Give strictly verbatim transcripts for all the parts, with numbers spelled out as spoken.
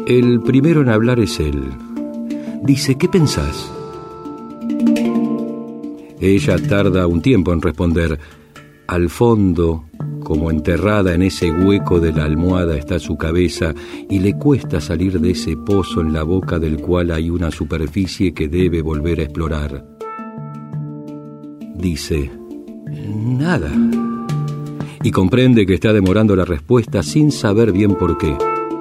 El primero en hablar es él. Dice, ¿qué pensás? Ella tarda un tiempo en responder. Al fondo, como enterrada en ese hueco de la almohada, está su cabeza y le cuesta salir de ese pozo en la boca del cual hay una superficie que debe volver a explorar. Dice, nada. Y comprende que está demorando la respuesta sin saber bien por qué.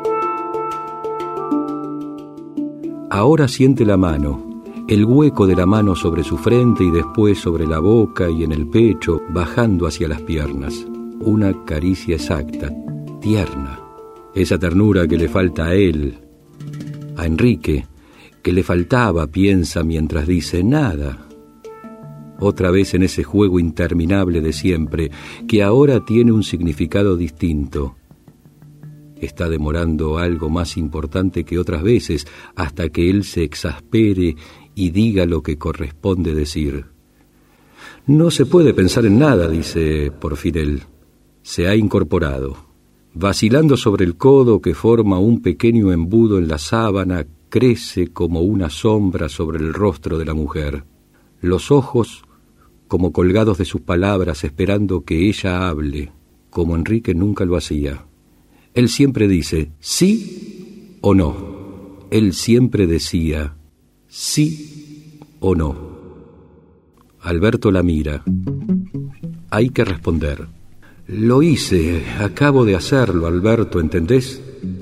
Ahora siente la mano, el hueco de la mano sobre su frente y después sobre la boca y en el pecho, bajando hacia las piernas. Una caricia exacta, tierna. Esa ternura que le falta a él, a Enrique, que le faltaba, piensa mientras dice nada. Otra vez en ese juego interminable de siempre, que ahora tiene un significado distinto. Está demorando algo más importante que otras veces, hasta que él se exaspere y diga lo que corresponde decir. No se puede pensar en nada, dice por fin él. Se ha incorporado. Vacilando sobre el codo que forma un pequeño embudo en la sábana, crece como una sombra sobre el rostro de la mujer. Los ojos como colgados de sus palabras, esperando que ella hable, como Enrique nunca lo hacía. Él siempre dice, ¿sí o no? Él siempre decía, ¿sí o no? Alberto la mira. Hay que responder. Lo hice, acabo de hacerlo, Alberto, ¿entendés?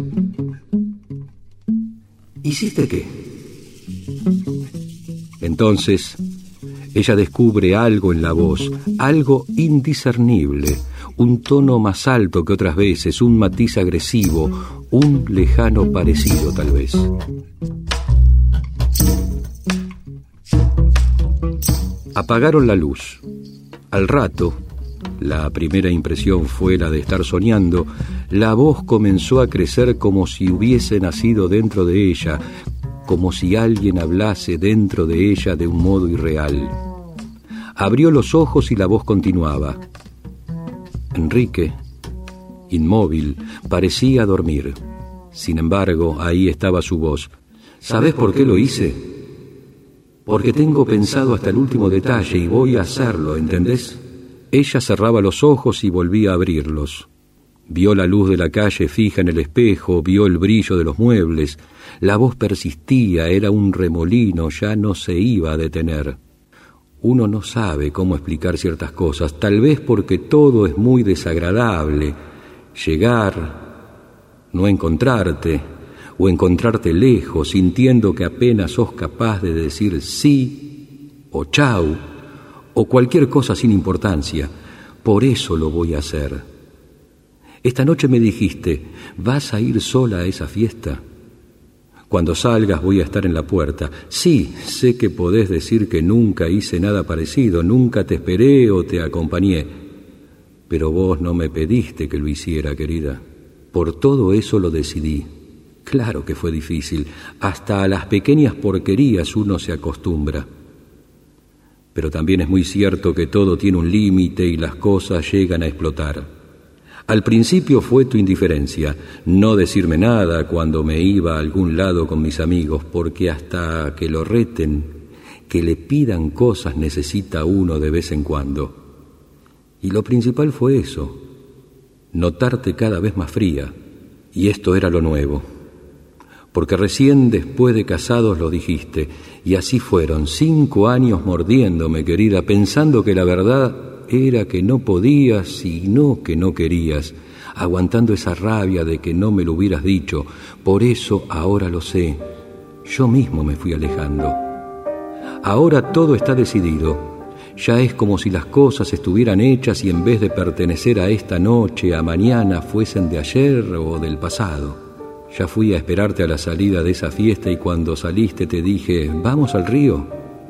¿Hiciste qué? Entonces, ella descubre algo en la voz, algo indiscernible, un tono más alto que otras veces, un matiz agresivo, un lejano parecido tal vez. Apagaron la luz. Al rato, la primera impresión fue la de estar soñando, la voz comenzó a crecer como si hubiese nacido dentro de ella, como si alguien hablase dentro de ella de un modo irreal. Abrió los ojos y la voz continuaba. Enrique, inmóvil, parecía dormir. Sin embargo, ahí estaba su voz. ¿Sabes por qué lo hice? Porque tengo pensado hasta el último detalle y voy a hacerlo, ¿entendés? Ella cerraba los ojos y volvía a abrirlos. Vio la luz de la calle fija en el espejo, vio el brillo de los muebles. La voz persistía, era un remolino, ya no se iba a detener. Uno no sabe cómo explicar ciertas cosas, tal vez porque todo es muy desagradable. Llegar, no encontrarte, o encontrarte lejos, sintiendo que apenas sos capaz de decir sí, o chau, o cualquier cosa sin importancia. Por eso lo voy a hacer. Esta noche me dijiste, ¿vas a ir sola a esa fiesta? Cuando salgas voy a estar en la puerta. Sí, sé que podés decir que nunca hice nada parecido, nunca te esperé o te acompañé. Pero vos no me pediste que lo hiciera, querida. Por todo eso lo decidí. Claro que fue difícil. Hasta a las pequeñas porquerías uno se acostumbra. Pero también es muy cierto que todo tiene un límite y las cosas llegan a explotar. Al principio fue tu indiferencia, no decirme nada cuando me iba a algún lado con mis amigos, porque hasta que lo reten, que le pidan cosas necesita uno de vez en cuando. Y lo principal fue eso, notarte cada vez más fría, y esto era lo nuevo. Porque recién después de casados lo dijiste, y así fueron cinco años mordiéndome, querida, pensando que la verdad era que no podías y no que no querías, aguantando esa rabia de que no me lo hubieras dicho. Por eso ahora lo sé, yo mismo me fui alejando. Ahora todo está decidido, ya es como si las cosas estuvieran hechas y en vez de pertenecer a esta noche, a mañana, fuesen de ayer o del pasado. Ya fui a esperarte a la salida de esa fiesta y cuando saliste te dije, ¿vamos al río?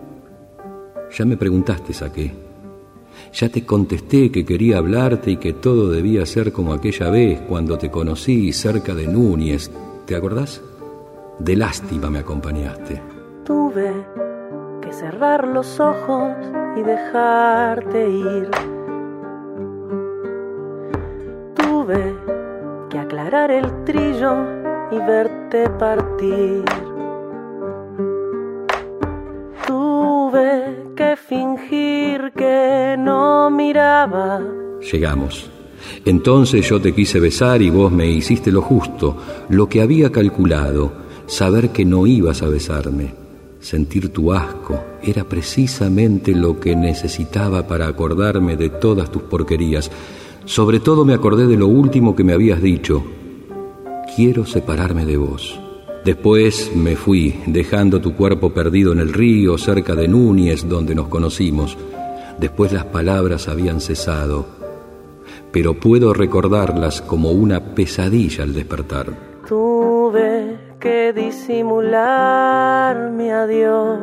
Ya me preguntaste a qué. Ya te contesté que quería hablarte y que todo debía ser como aquella vez cuando te conocí cerca de Núñez. ¿Te acordás? De lástima me acompañaste. Tuve que cerrar los ojos y dejarte ir. Tuve que aclarar el trillo y verte partir. Tuve que fingir que no miraba. Llegamos. Entonces yo te quise besar y vos me hiciste lo justo, lo que había calculado, saber que no ibas a besarme. Sentir tu asco era precisamente lo que necesitaba para acordarme de todas tus porquerías. Sobre todo me acordé de lo último que me habías dicho: quiero separarme de vos. Después me fui, dejando tu cuerpo perdido en el río, cerca de Núñez, donde nos conocimos. Después las palabras habían cesado, pero puedo recordarlas como una pesadilla al despertar. Tuve que disimular mi adiós.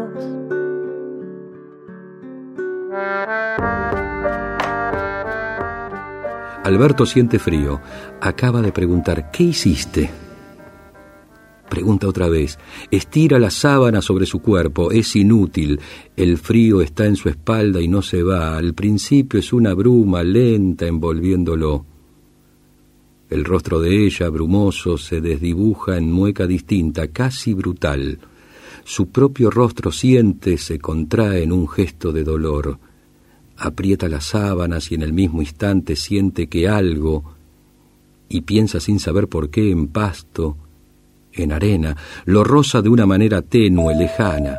Alberto siente frío. Acaba de preguntar: ¿qué hiciste? Pregunta otra vez. Estira la sábana sobre su cuerpo. Es inútil. El frío está en su espalda y no se va. Al principio es una bruma lenta envolviéndolo. El rostro de ella, brumoso, se desdibuja en mueca distinta, casi brutal. Su propio rostro siente, se contrae en un gesto de dolor. Aprieta las sábanas y en el mismo instante siente que algo, y piensa sin saber por qué, en pasto, en arena, lo roza de una manera tenue, lejana.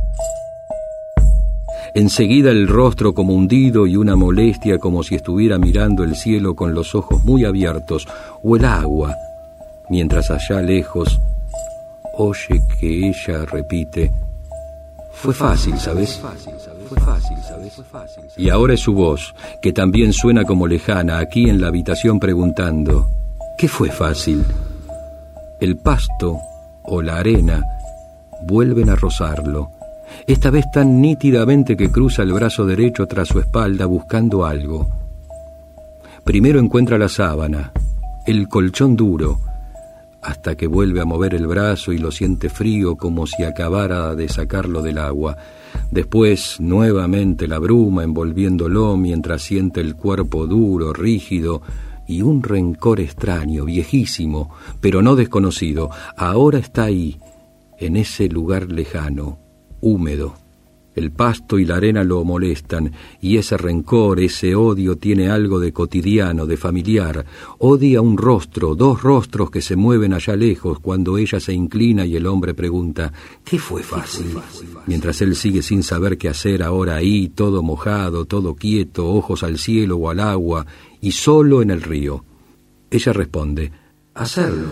Enseguida el rostro como hundido y una molestia como si estuviera mirando el cielo con los ojos muy abiertos, o el agua, mientras allá lejos oye que ella repite: fue fácil, ¿sabes? Fue fácil, ¿sabes? Y ahora es su voz, que también suena como lejana, aquí en la habitación preguntando: ¿qué fue fácil? El pasto o la arena vuelven a rozarlo, esta vez tan nítidamente que cruza el brazo derecho tras su espalda buscando algo. Primero encuentra la sábana, el colchón duro, hasta que vuelve a mover el brazo y lo siente frío como si acabara de sacarlo del agua. Después, nuevamente la bruma envolviéndolo mientras siente el cuerpo duro, rígido, y un rencor extraño, viejísimo, pero no desconocido. Ahora está ahí, en ese lugar lejano, húmedo. El pasto y la arena lo molestan, y ese rencor, ese odio tiene algo de cotidiano, de familiar. Odia un rostro, dos rostros que se mueven allá lejos cuando ella se inclina y el hombre pregunta: ¿qué fue fácil? Mientras él sigue sin saber qué hacer ahora ahí, todo mojado, todo quieto, ojos al cielo o al agua, y solo en el río. Ella responde: hacerlo.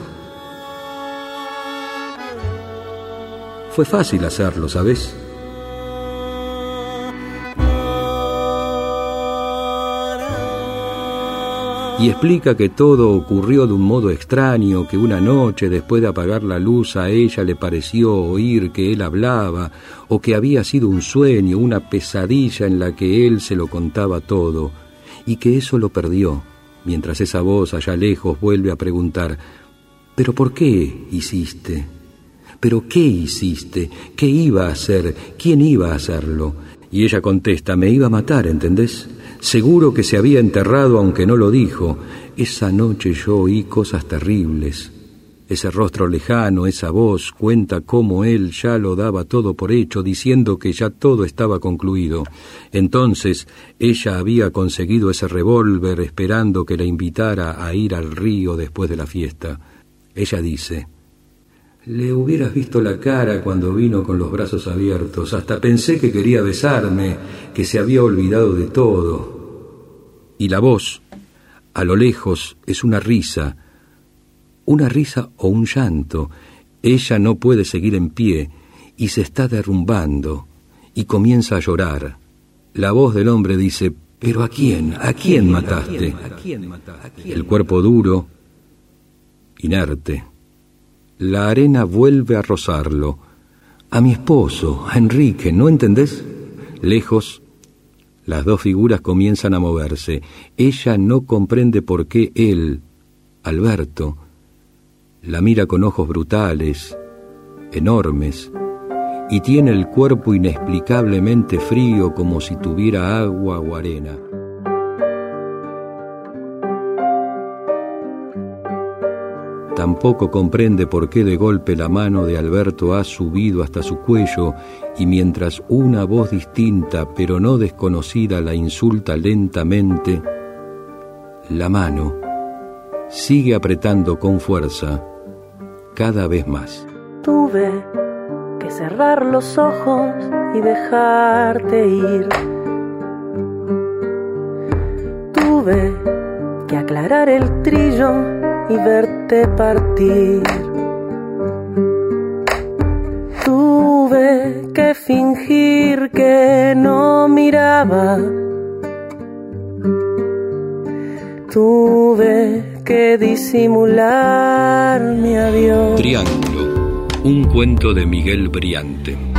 Fue fácil hacerlo, ¿sabes? Y explica que todo ocurrió de un modo extraño, que una noche, después de apagar la luz, a ella le pareció oír que él hablaba, o que había sido un sueño, una pesadilla en la que él se lo contaba todo, y que eso lo perdió, mientras esa voz allá lejos vuelve a preguntar: ¿pero por qué hiciste? ¿Pero qué hiciste? ¿Qué iba a hacer? ¿Quién iba a hacerlo? Y ella contesta: me iba a matar, ¿entendés? Seguro que se había enterrado aunque no lo dijo. Esa noche yo oí cosas terribles. Ese rostro lejano, esa voz, cuenta cómo él ya lo daba todo por hecho, diciendo que ya todo estaba concluido. Entonces ella había conseguido ese revólver esperando que la invitara a ir al río después de la fiesta. Ella dice: le hubieras visto la cara cuando vino con los brazos abiertos. Hasta pensé que quería besarme, que se había olvidado de todo. Y la voz, a lo lejos, es una risa, una risa o un llanto. Ella no puede seguir en pie y se está derrumbando y comienza a llorar. La voz del hombre dice: ¿pero a quién? ¿A quién mataste? El cuerpo duro, inerte. La arena vuelve a rozarlo. A mi esposo, a Enrique, ¿no entendés? Lejos, las dos figuras comienzan a moverse. Ella no comprende por qué él, Alberto, la mira con ojos brutales, enormes, y tiene el cuerpo inexplicablemente frío como si tuviera agua o arena. Tampoco comprende por qué de golpe la mano de Alberto ha subido hasta su cuello y mientras una voz distinta pero no desconocida la insulta lentamente, la mano sigue apretando con fuerza cada vez más. Tuve que cerrar los ojos y dejarte ir. Tuve que aclarar el trillo y verte partir. Tuve que fingir que no miraba. Tuve que disimular mi adiós. Triángulo, un cuento de Miguel Briante.